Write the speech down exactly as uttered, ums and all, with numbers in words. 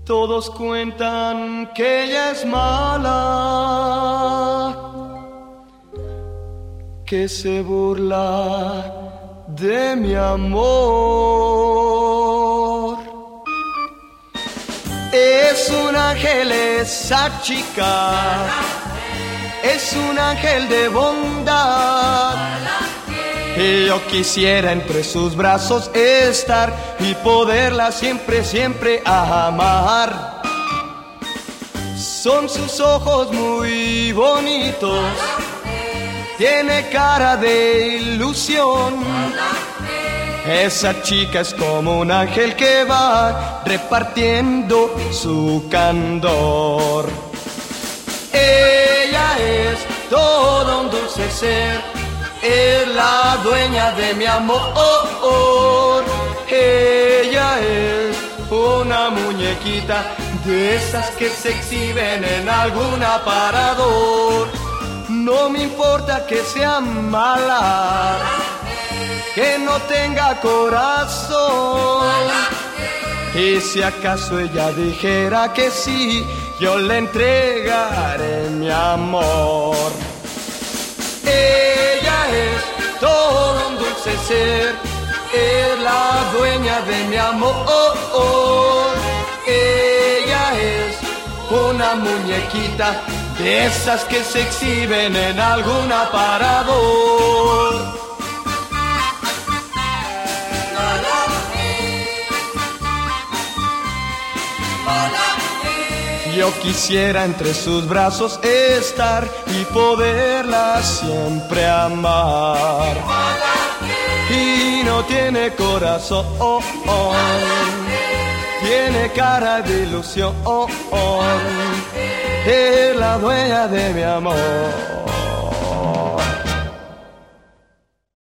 Todos cuentan que ella es mala, que se burla de mi amor. Es un ángel esa chica, es un ángel de bondad. Y yo quisiera entre sus brazos estar y poderla siempre, siempre amar. Son sus ojos muy bonitos, tiene cara de ilusión. Esa chica es como un ángel que va repartiendo su candor. Ella es todo un dulce ser, es la dueña de mi amor. Ella es una muñequita de esas que se exhiben en algún aparador. No me importa que sea mala, que no tenga corazón. Y si acaso ella dijera que sí, yo le entregaré mi amor. Ella es todo un dulce ser, es la dueña de mi amor. Ella es una muñequita de esas que se exhiben en algún aparador. Yo quisiera entre sus brazos estar y poderla siempre amar. Y no tiene corazón, tiene cara de ilusión, es la dueña de mi amor.